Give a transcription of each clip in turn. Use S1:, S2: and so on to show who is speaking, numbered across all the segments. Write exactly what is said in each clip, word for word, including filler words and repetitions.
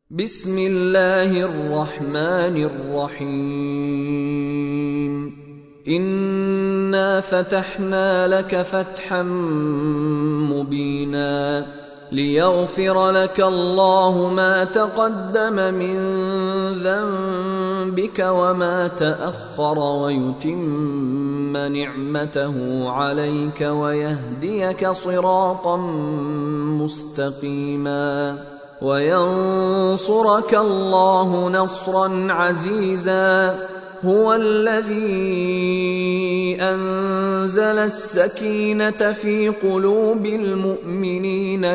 S1: بسم الله الرحمن الرحيم إنا فتحنا لك فتحا مبينا ليغفر لك الله ما تقدم من ذنبك وما تأخر ويتم نعمته عليك ويهديك صراطا مستقيما وينصرك الله نصرا عزيزا هو الذي أنزل السكينة في قلوب المؤمنين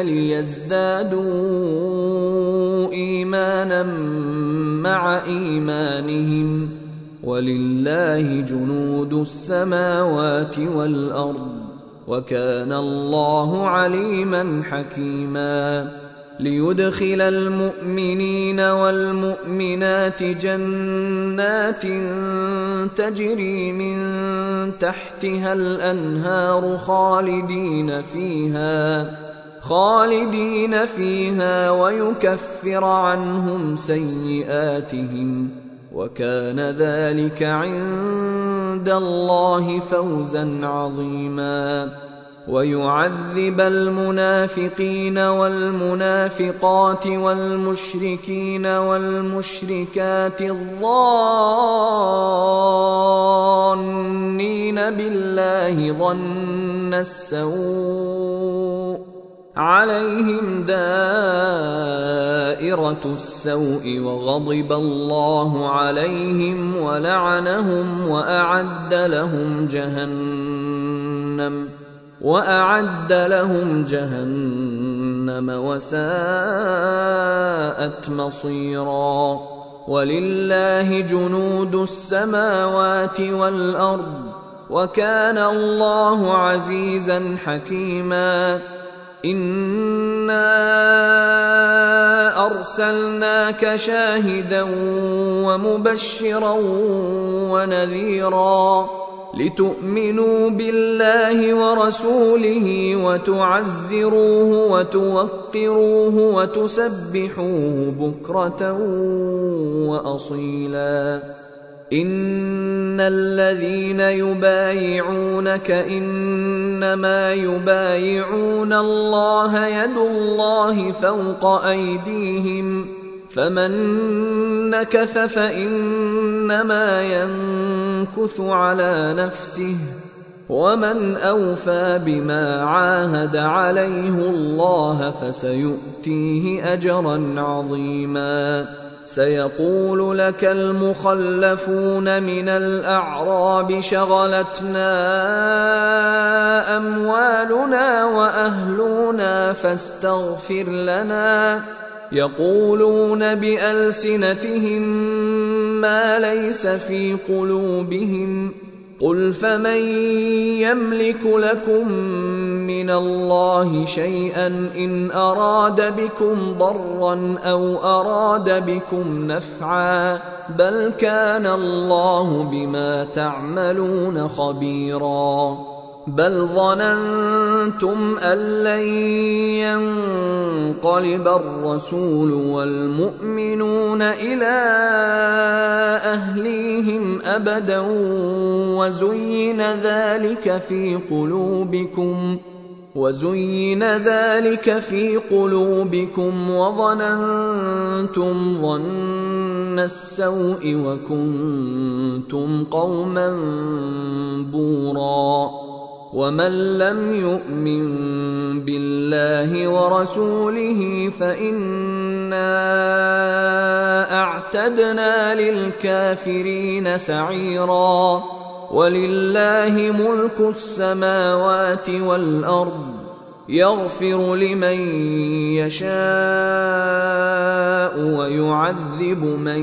S1: ليزدادوا إيمانا مع إيمانهم ولله جنود السماوات والأرض وكان الله عليما حكيما ليدخل المؤمنين والمؤمنات جنات تجري من تحتها الأنهار خالدين فيها خالدين فيها ويكفر عنهم سيئاتهم وكان ذلك عند الله فوزا عظيما ويعذب المنافقين والمنافقات والمشركين والمشركات الظانين بالله ظن السوء عليهم دائرة السوء وغضب الله عليهم ولعنهم وأعد لهم جهنم وأعد لهم جهنم وساءت مصيرا ولله جنود السماوات والأرض وكان الله عزيزا حكيما إنا أرسلناك شاهدا ومبشرا ونذيرا لتؤمنوا بالله ورسوله وتعزروه وتوقروه وتسبحوه بكرة وأصيلا إن الذين يبايعونك إنما يبايعون الله يد الله فوق أيديهم فمن نكث فإنما ينكث على نفسه ومن أوفى بما عاهد عليه الله فسيؤتيه أجرا عظيما سيقول لك المخلفون من الأعراب شغلتنا أموالنا وأهلنا فاستغفر لنا يقولون بألسنتهم ما ليس في قلوبهم قل فمن يملك لكم من الله شيئا إن أراد بكم ضرا أو أراد بكم نفعا بل كان الله بما تعملون خبيرا بل ظننتم أن لن ينقلب الرسول والمؤمنون إلى أهليهم أبدا وزين ذلك في قلوبكم وزين ذلك في قلوبكم وظننتم ظن السوء وكنتم قوما بورا ومن لم يؤمن بالله ورسوله فإنا أعتدنا للكافرين سعيرا ولله ملك السماوات والأرض يغفر لمن يشاء ويعذب من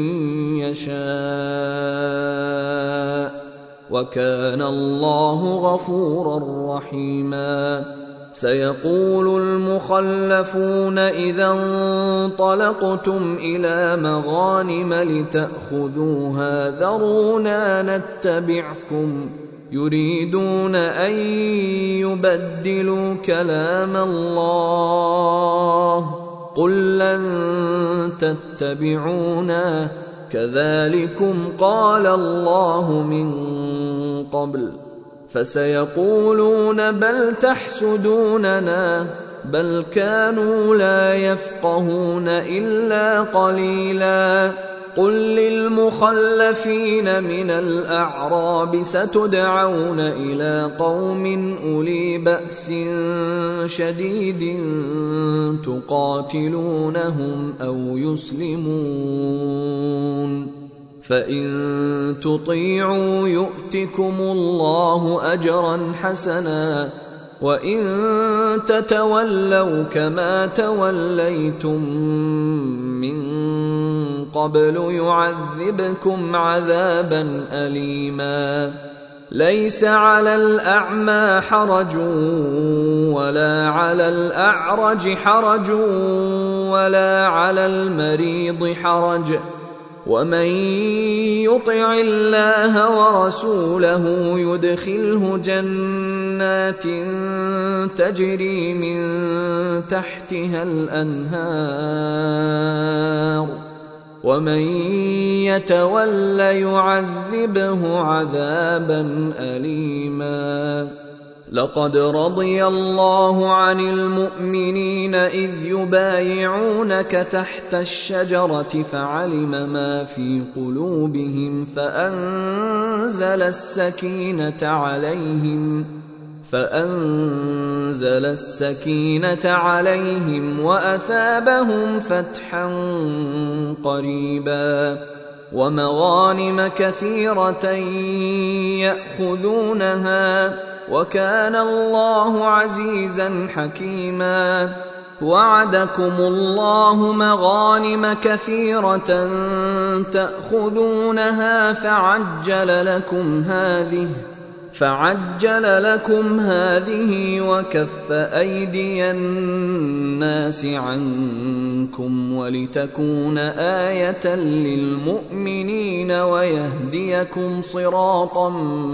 S1: يشاء وكان الله غفورا رحيما سيقول المخلفون إذا انطلقتم إلى مغانم لتأخذوها ذرونا نتبعكم يريدون أن يبدلوا كلام الله قل لن تتبعونا كذلكم قال الله من قبل فسيقولون بل تحسدوننا بل كانوا لا يفقهون إلا قليلا قل للمخلفين من الأعراب ستدعون إلى قوم أولي بأس شديد تقاتلونهم أو يسلمون فإن تطيعوا يؤتكم الله أجرا حسنا وإن تتولوا كما توليتم من قبل يعذبكم عذابا أليما ليس على الأعمى حرج ولا على الأعرج حرج ولا على المريض حرج ومن يطع الله ورسوله يدخله جنات تجري من تحتها الأنهار ومن يتول يعذبه عذابا أليما لقد رضي الله عن المؤمنين إذ يبايعونك تحت الشجرة فعلم ما في قلوبهم فأنزل السكينة عليهم فأنزل السكينة عليهم وأثابهم فتحا قريبا ومغانم كثيرة يأخذونها وكان الله عزيزا حكيما وعدكم الله مغانم كثيرة تأخذونها فعجل لكم هذه فعجل لكم هذه وكف أيدي الناس عنكم ولتكون آية للمؤمنين ويهديكم صراطا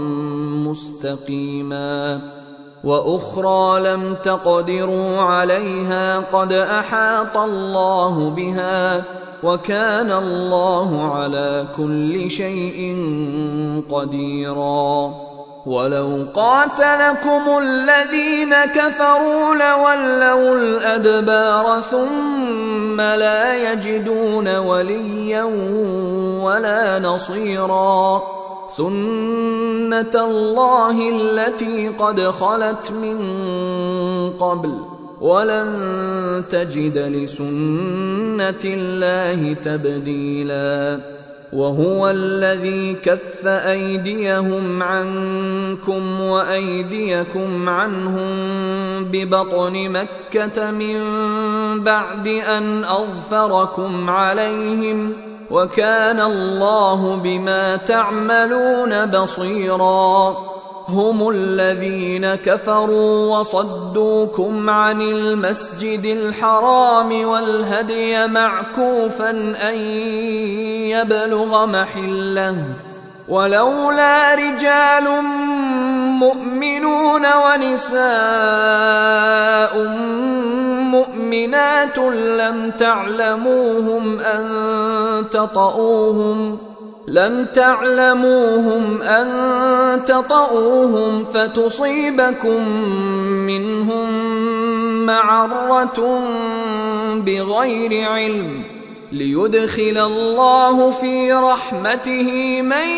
S1: مستقيما وأخرى لم تقدروا عليها قد أحاط الله بها وكان الله على كل شيء قديرا ولو قاتلكم الذين كفروا لولوا الأدبار ثم لا يجدون وليا ولا نصيرا سنة الله التي قد خلت من قبل ولن تجد لسنة الله تبديلا وهو الذي كف أيديهم عنكم وأيديكم عنهم ببطن مكة من بعد أن أظفركم عليهم وكان الله بما تعملون بصيرا هم الذين كفروا وصدوكم عن المسجد الحرام والهدي معكوفا أن يبلغ محله ولولا رجال مؤمنون ونساء مؤمنات لم تعلموهم أن تطؤوهم لم تعلموهم أن تطؤوهم فتصيبكم منهم معرة بغير علم ليدخل الله في رحمته من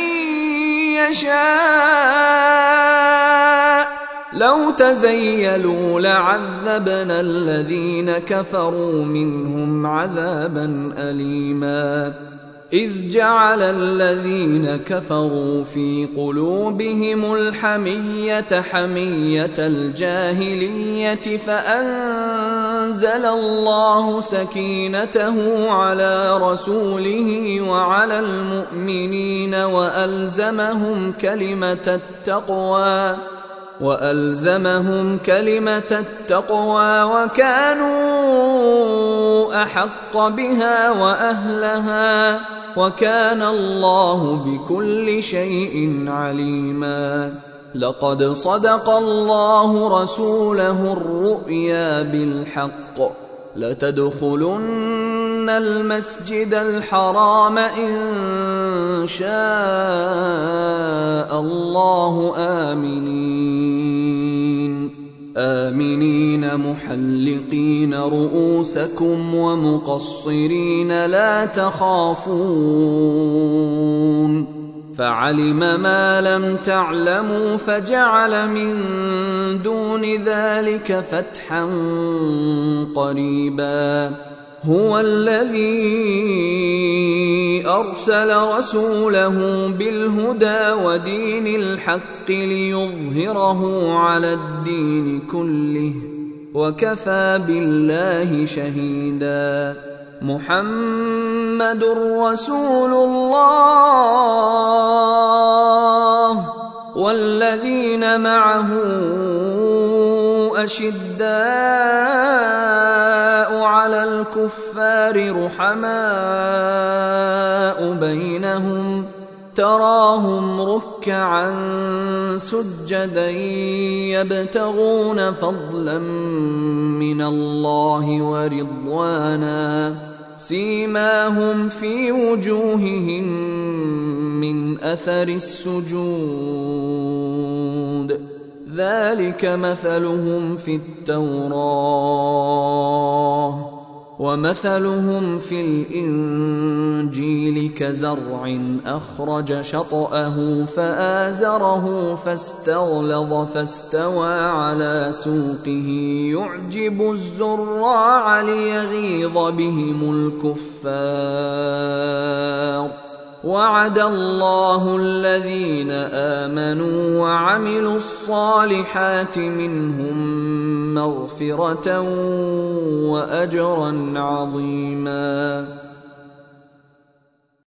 S1: يشاء لو تزيلوا لعذبنا الذين كفروا منهم عذابا أليما إذ جعل الذين كفروا في قلوبهم الحمية حمية الجاهلية فأنزل الله سكينته على رسوله وعلى المؤمنين وألزمهم كلمة التقوى وألزمهم كلمة التقوى وكانوا أحق بها وأهلها وكان الله بكل شيء عليما لقد صدق الله رسوله الرؤيا بالحق لتدخلن المسجد الحرام إن شاء الله آمنين آمنين محلقين رؤوسكم ومقصرين لا تخافون فعلم ما لم تعلموا فجعل من دون ذلك فتحا قريبا هو الذي أرسل رسوله بالهدى ودين الحق ليظهره على الدين كله وكفى بالله شهيدا محمد رسول الله والذين معه أشداء على الكفار رحماء بينهم تراهم ركعا سجدا يبتغون فضلا من الله ورضوانا سيماهم في وجوههم من أثر السجود ذلك مثلهم في التوراة ومثلهم في الإنجيل كزرع أخرج شطأه فآزره فاستغلظ فاستوى على سوقه يعجب الزراع ليغيظ بهم الكفار وعد الله الذين آمنوا وعملوا الصالحات منهم مغفرة وأجرا عظيما.